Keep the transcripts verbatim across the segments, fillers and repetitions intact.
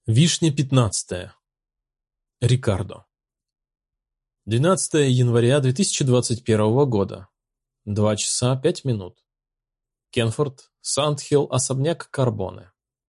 Вишня пятнадцатая. Рикардо. двенадцатое января две тысячи двадцать первого года. два часа пять минут. Кенфорд, Сандхилл, особняк Карбоне.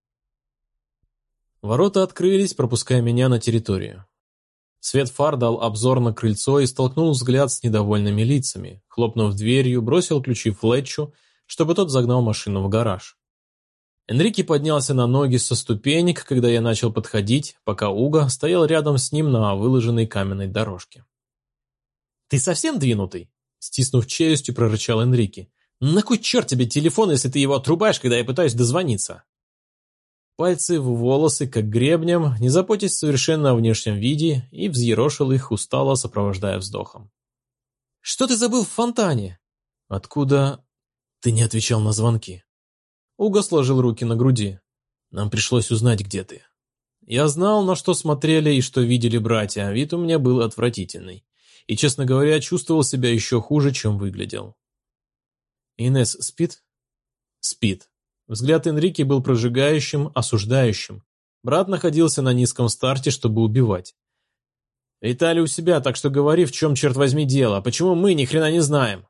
Ворота открылись, пропуская меня на территорию. Свет фар дал обзор на крыльцо и столкнул взгляд с недовольными лицами. Хлопнув дверью, бросил ключи Флетчу, чтобы тот загнал машину в гараж. Энрике поднялся на ноги со ступенек, когда я начал подходить, пока Уго стоял рядом с ним на выложенной каменной дорожке. «Ты совсем двинутый?» – стиснув челюстью, прорычал Энрике. «На кой черт тебе телефон, если ты его отрубаешь, когда я пытаюсь дозвониться?» Пальцы в волосы, как гребнем, не заботясь совершенно о внешнем виде, и взъерошил их, устало сопровождая вздохом. «Что ты забыл в фонтане?» «Откуда?» «Ты не отвечал на звонки». Уго сложил руки на груди. «Нам пришлось узнать, где ты». Я знал, на что смотрели и что видели братья, а вид у меня был отвратительный. И, честно говоря, чувствовал себя еще хуже, чем выглядел. «Инесс спит?» «Спит». Взгляд Энрике был прожигающим, осуждающим. Брат находился на низком старте, чтобы убивать. «Виталий у себя, так что говори, в чем, черт возьми, дело. Почему мы ни хрена не знаем?»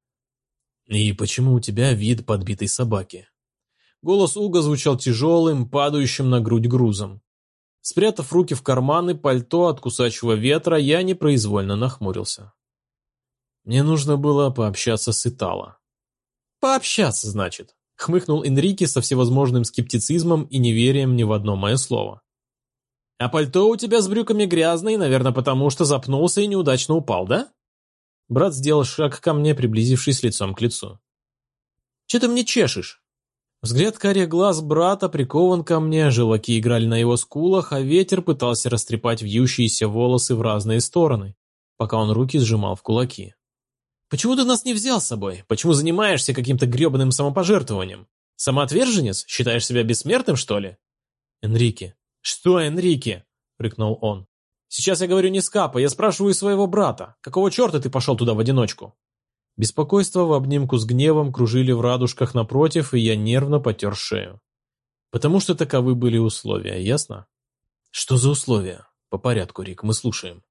«И почему у тебя вид подбитой собаки?» Голос Уго звучал тяжелым, падающим на грудь грузом. Спрятав руки в карманы пальто от кусачего ветра, я непроизвольно нахмурился. Мне нужно было пообщаться с Итало. «Пообщаться, значит», — хмыкнул Энрике со всевозможным скептицизмом и неверием ни в одно мое слово. «А пальто у тебя с брюками грязное, наверное, потому что запнулся и неудачно упал, да?» Брат сделал шаг ко мне, приблизившись лицом к лицу. «Че ты мне чешешь?» Взгляд карих глаз брата прикован ко мне, желваки играли на его скулах, а ветер пытался растрепать вьющиеся волосы в разные стороны, пока он руки сжимал в кулаки. «Почему ты нас не взял с собой? Почему занимаешься каким-то гребаным самопожертвованием? Самоотверженец? Считаешь себя бессмертным, что ли?» «Энрике». «Что, Энрике?» — рыкнул он. «Сейчас я говорю не с Капо, я спрашиваю своего брата. Какого черта ты пошел туда в одиночку?» Беспокойство в обнимку с гневом кружили в радужках напротив, и я нервно потер шею. Потому что таковы были условия, ясно? «Что за условия?» «По порядку, Рик, мы слушаем».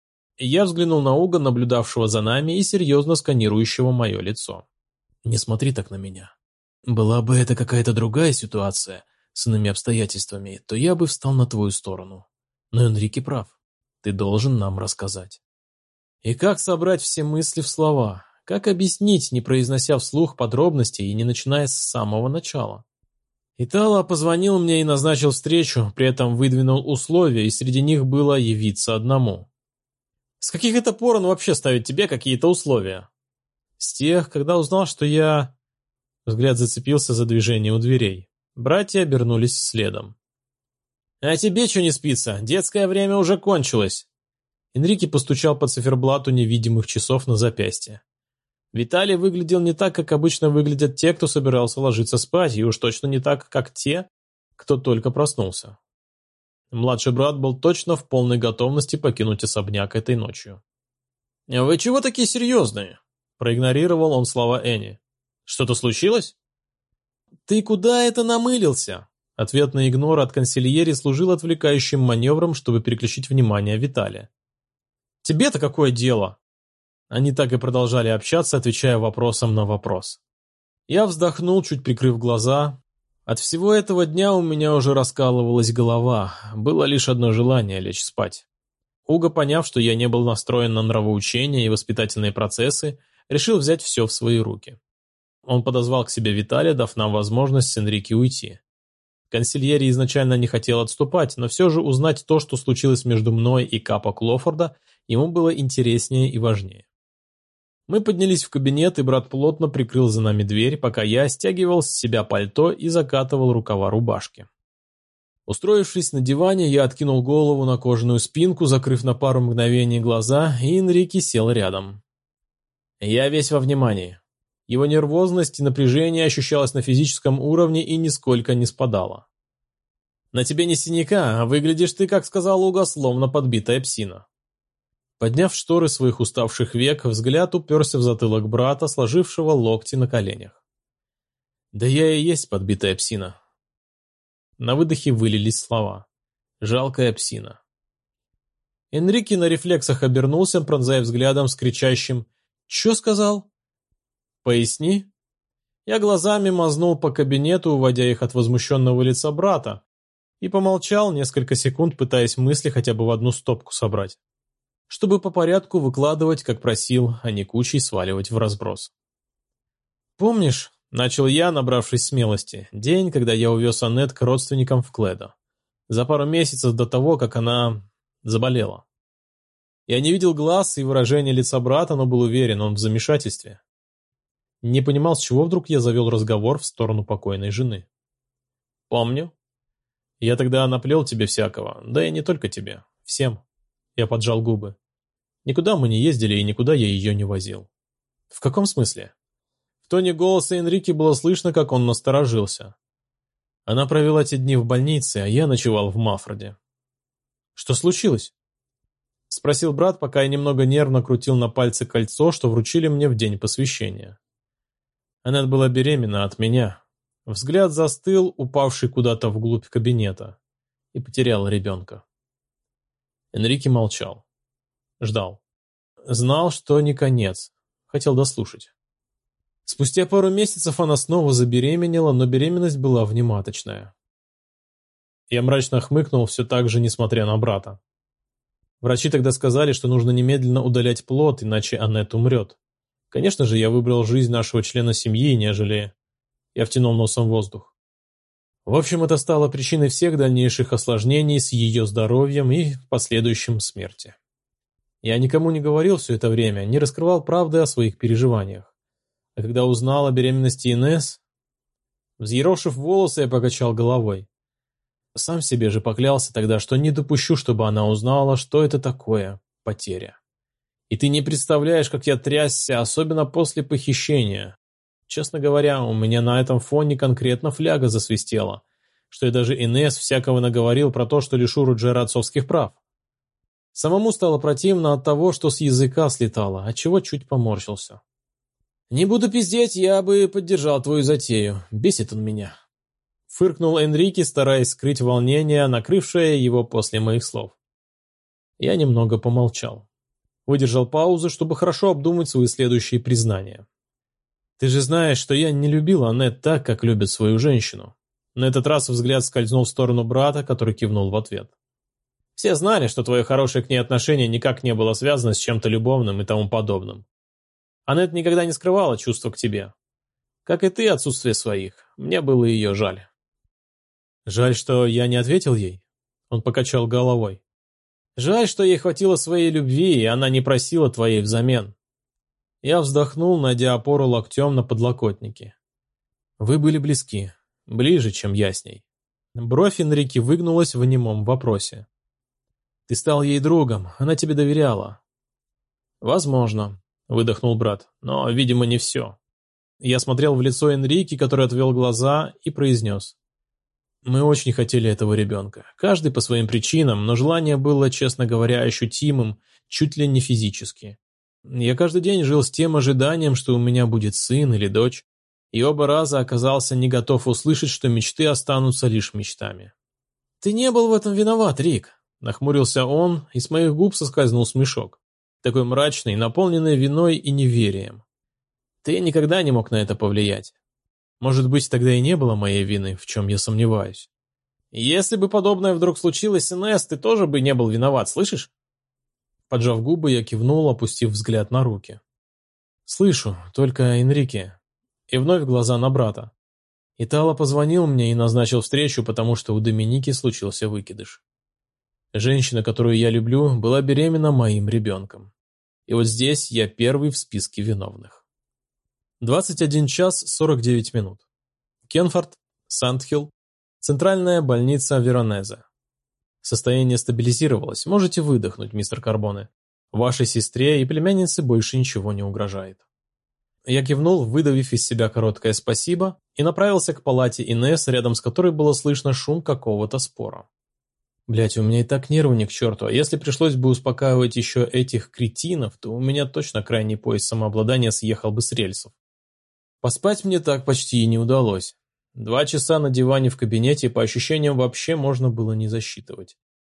Я взглянул на Уго, наблюдавшего за нами и серьезно сканирующего мое лицо. «Не смотри так на меня. Была бы это какая-то другая ситуация, с иными обстоятельствами, то я бы встал на твою сторону. Но Энрике прав. Ты должен нам рассказать». И как собрать все мысли в слова? Как объяснить, не произнося вслух подробностей и не начиная с самого начала? Итало позвонил мне и назначил встречу, при этом выдвинул условия, и среди них было явиться одному. «С каких это пор он вообще ставит тебе какие-то условия?» «С тех, когда узнал, что я...» Взгляд зацепился за движение у дверей. Братья обернулись следом. «А тебе что не спится? Детское время уже кончилось!» Энрике постучал по циферблату невидимых часов на запястье. Виталий выглядел не так, как обычно выглядят те, кто собирался ложиться спать, и уж точно не так, как те, кто только проснулся. Младший брат был точно в полной готовности покинуть особняк этой ночью. «Вы чего такие серьезные?» – проигнорировал он слова Энни. «Что-то случилось?» «Ты куда это намылился?» Ответный игнор от консильери служил отвлекающим маневром, чтобы переключить внимание Виталия. «Тебе-то какое дело?» Они так и продолжали общаться, отвечая вопросом на вопрос. Я вздохнул, чуть прикрыв глаза. От всего этого дня у меня уже раскалывалась голова. Было лишь одно желание — лечь спать. Уго, поняв, что я не был настроен на нравоучения и воспитательные процессы, решил взять все в свои руки. Он подозвал к себе Виталия, дав нам возможность с Энрике уйти. Консильери изначально не хотел отступать, но все же узнать то, что случилось между мной и Капо Клофорда, ему было интереснее и важнее. Мы поднялись в кабинет, и брат плотно прикрыл за нами дверь, пока я стягивал с себя пальто и закатывал рукава рубашки. Устроившись на диване, я откинул голову на кожаную спинку, закрыв на пару мгновений глаза, и Энрике сел рядом. Я весь во внимании. Его нервозность и напряжение ощущалось на физическом уровне и нисколько не спадало. «На тебе не синяка, а выглядишь ты, как сказал Уго, словно подбитая псина». Подняв шторы своих уставших век, взгляд уперся в затылок брата, сложившего локти на коленях. «Да я и есть подбитая псина». На выдохе вылились слова. Жалкая псина. Энрике на рефлексах обернулся, пронзая взглядом с кричащим «Чё сказал?» «Поясни». Я глазами мазнул по кабинету, уводя их от возмущенного лица брата, и помолчал несколько секунд, пытаясь мысли хотя бы в одну стопку собрать, чтобы по порядку выкладывать, как просил, а не кучей сваливать в разброс. «Помнишь, — начал я, набравшись смелости, — день, когда я увез Аннет к родственникам в Кледо, за пару месяцев до того, как она заболела. Я не видел глаз и выражения лица брата, но был уверен, он в замешательстве. Не понимал, с чего вдруг я завел разговор в сторону покойной жены. Помню. Я тогда наплел тебе всякого, да и не только тебе, всем. Я поджал губы. Никуда мы не ездили и никуда я ее не возил. В каком смысле? В тоне голоса Энрике было слышно, как он насторожился. Она провела те дни в больнице, а я ночевал в Маффорде. Что случилось? Спросил брат, пока я немного нервно крутил на пальце кольцо, что вручили мне в день посвящения. Аннет была беременна от меня. Взгляд застыл, упавший куда-то вглубь кабинета, и потерял ребенка. Энрике молчал. Ждал. Знал, что не конец. Хотел дослушать. Спустя пару месяцев она снова забеременела, но беременность была внематочная. Я мрачно хмыкнул, все так же, несмотря на брата. Врачи тогда сказали, что нужно немедленно удалять плод, иначе Аннет умрет. Конечно же, я выбрал жизнь нашего члена семьи, нежели... Я втянул носом воздух. В общем, это стало причиной всех дальнейших осложнений с ее здоровьем и в последующем смерти. Я никому не говорил все это время, не раскрывал правды о своих переживаниях. А когда узнал о беременности Инесс, взъерошив волосы, я покачал головой. Сам себе же поклялся тогда, что не допущу, чтобы она узнала, что это такое потеря. И ты не представляешь, как я трясся, особенно после похищения. Честно говоря, у меня на этом фоне конкретно фляга засвистела, что я даже Инесс всякого наговорил про то, что лишу Руджера отцовских прав. Самому стало противно от того, что с языка слетало, отчего чуть поморщился. «Не буду пиздеть, я бы поддержал твою затею. Бесит он меня». Фыркнул Энрике, стараясь скрыть волнение, накрывшее его после моих слов. Я немного помолчал. Выдержал паузу, чтобы хорошо обдумать свои следующие признания. «Ты же знаешь, что я не любил Аннет так, как любит свою женщину». На этот раз взгляд скользнул в сторону брата, который кивнул в ответ. «Все знали, что твое хорошее к ней отношение никак не было связано с чем-то любовным и тому подобным. Аннет никогда не скрывала чувства к тебе. Как и ты, отсутствие своих. Мне было ее жаль». «Жаль, что я не ответил ей?» Он покачал головой. «Жаль, что ей хватило своей любви, и она не просила твоей взамен». Я вздохнул, найдя опору локтем на подлокотнике. «Вы были близки. Ближе, чем я с ней». Бровь Энрике выгнулась в немом вопросе. «Ты стал ей другом, она тебе доверяла». «Возможно», — выдохнул брат, — «но, видимо, не все». Я смотрел в лицо Энрике, который отвел глаза, и произнес. «Мы очень хотели этого ребенка, каждый по своим причинам, но желание было, честно говоря, ощутимым, чуть ли не физически. Я каждый день жил с тем ожиданием, что у меня будет сын или дочь, и оба раза оказался не готов услышать, что мечты останутся лишь мечтами». «Ты не был в этом виноват, Рик», — нахмурился он, и с моих губ соскользнул смешок, такой мрачный, наполненный виной и неверием. «Ты никогда не мог на это повлиять. Может быть, тогда и не было моей вины, в чем я сомневаюсь. Если бы подобное вдруг случилось с Инесс, ты тоже бы не был виноват, слышишь?» Поджав губы, я кивнул, опустив взгляд на руки. «Слышу, только Энрике». И вновь глаза на брата. Итало позвонил мне и назначил встречу, потому что у Доминики случился выкидыш. Женщина, которую я люблю, была беременна моим ребенком. И вот здесь я первый в списке виновных. двадцать один час сорок девять минут. Кенфорд, Сандхилл, центральная больница Веронезе. Состояние стабилизировалось, можете выдохнуть, мистер Карбоне. Вашей сестре и племяннице больше ничего не угрожает. Я кивнул, выдавив из себя короткое «спасибо», и направился к палате Инесс, рядом с которой было слышно шум какого-то спора. Блять, у меня и так нервы ни к черту, а если пришлось бы успокаивать еще этих кретинов, то у меня точно крайний пояс самообладания съехал бы с рельсов. Поспать мне так почти и не удалось. Два часа на диване в кабинете по ощущениям вообще можно было не засчитывать.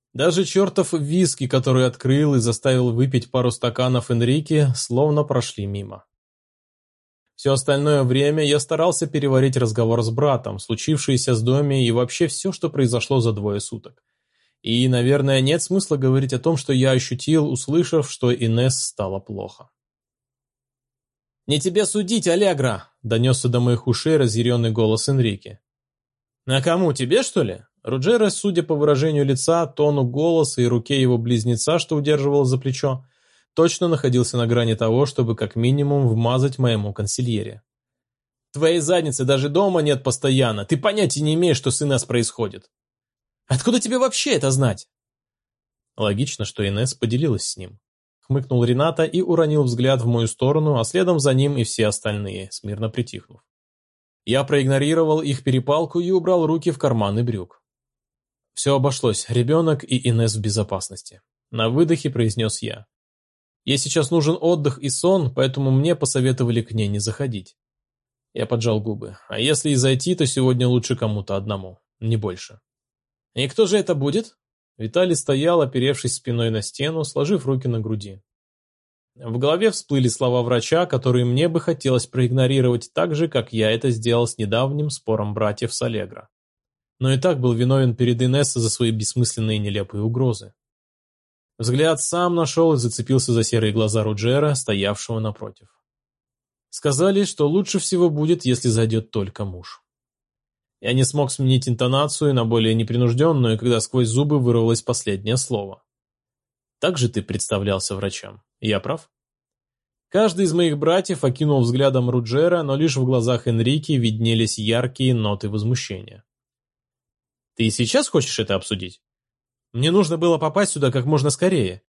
Даже чертов виски, который открыл и заставил выпить пару стаканов Энрике, словно прошли мимо. Все остальное время я старался переварить разговор с братом, случившееся с Доми и вообще все, что произошло за двое суток. И, наверное, нет смысла говорить о том, что я ощутил, услышав, что Инесс стало плохо. «Не тебе судить, Аллегра!» – донесся до моих ушей разъяренный голос Энрике. «А кому, тебе, что ли?» Руджера, судя по выражению лица, тону голоса и руке его близнеца, что удерживал за плечо, точно находился на грани того, чтобы как минимум вмазать моему консильере. «Твоей задницы даже дома нет постоянно, ты понятия не имеешь, что с Инесс происходит. Откуда тебе вообще это знать?» Логично, что Инесс поделилась с ним. Хмыкнул Рената и уронил взгляд в мою сторону, а следом за ним и все остальные, смирно притихнув. Я проигнорировал их перепалку и убрал руки в карманы брюк. Все обошлось, ребенок и Инесс в безопасности. На выдохе произнес я. Ей сейчас нужен отдых и сон, поэтому мне посоветовали к ней не заходить. Я поджал губы. А если и зайти, то сегодня лучше кому-то одному, не больше. «И кто же это будет?» Виталий стоял, оперевшись спиной на стену, сложив руки на груди. В голове всплыли слова врача, которые мне бы хотелось проигнорировать так же, как я это сделал с недавним спором братьев с Аллегро. Но и так был виновен перед Инесс за свои бессмысленные и нелепые угрозы. Взгляд сам нашел и зацепился за серые глаза Руджера, стоявшего напротив. Сказали, что лучше всего будет, если зайдет только муж. Я не смог сменить интонацию на более непринужденную, когда сквозь зубы вырвалось последнее слово. Так же ты представлялся врачам. Я прав? Каждый из моих братьев окинул взглядом Руджера, но лишь в глазах Энрике виднелись яркие ноты возмущения. Ты и сейчас хочешь это обсудить? Мне нужно было попасть сюда как можно скорее.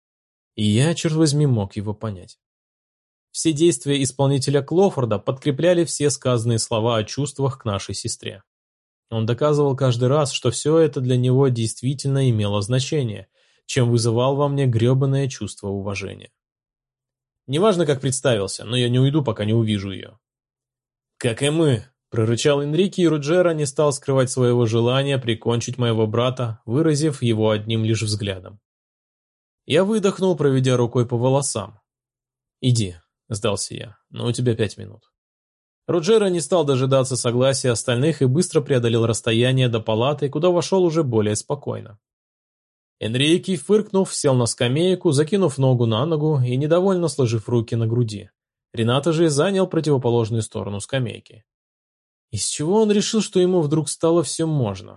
И я, черт возьми, мог его понять. Все действия исполнителя Клофорда подкрепляли все сказанные слова о чувствах к нашей сестре. Он доказывал каждый раз, что все это для него действительно имело значение, чем вызывал во мне гребаное чувство уважения. Неважно, как представился, но я не уйду, пока не увижу ее. «Как и мы», — прорычал Энрике, и Руджера не стал скрывать своего желания прикончить моего брата, выразив его одним лишь взглядом. Я выдохнул, проведя рукой по волосам. «Иди», — сдался я, — «но у тебя пять минут». Руджера не стал дожидаться согласия остальных и быстро преодолел расстояние до палаты, куда вошел уже более спокойно. Энрике, фыркнув, сел на скамейку, закинув ногу на ногу и недовольно сложив руки на груди. Рената же занял противоположную сторону скамейки. Из чего он решил, что ему вдруг стало все можно?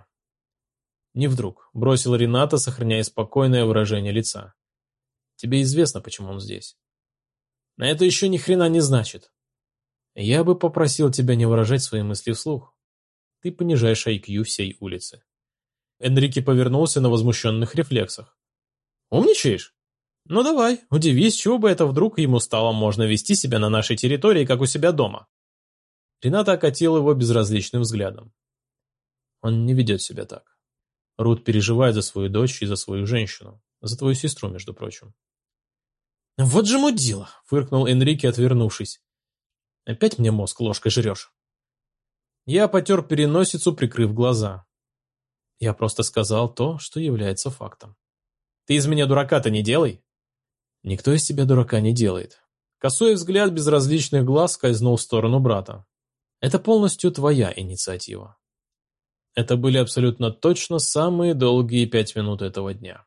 Не вдруг, бросил Рената, сохраняя спокойное выражение лица. Тебе известно, почему он здесь. На это еще ни хрена не значит. Я бы попросил тебя не выражать свои мысли вслух. Ты понижаешь ай кью всей улицы. Энрике повернулся на возмущенных рефлексах. «Умничаешь? Ну давай, удивись, чего бы это вдруг ему стало можно вести себя на нашей территории, как у себя дома». Рената окатил его безразличным взглядом. Он не ведет себя так. Рут переживает за свою дочь и за свою женщину. За твою сестру, между прочим. «Вот же мудила!» — фыркнул Энрике, отвернувшись. «Опять мне мозг ложкой жрешь?» Я потер переносицу, прикрыв глаза. Я просто сказал то, что является фактом. Ты из меня дурака-то не делай. Никто из тебя дурака не делает. Косой взгляд безразличных глаз скользнул в сторону брата. Это полностью твоя инициатива. Это были абсолютно точно самые долгие пять минут этого дня.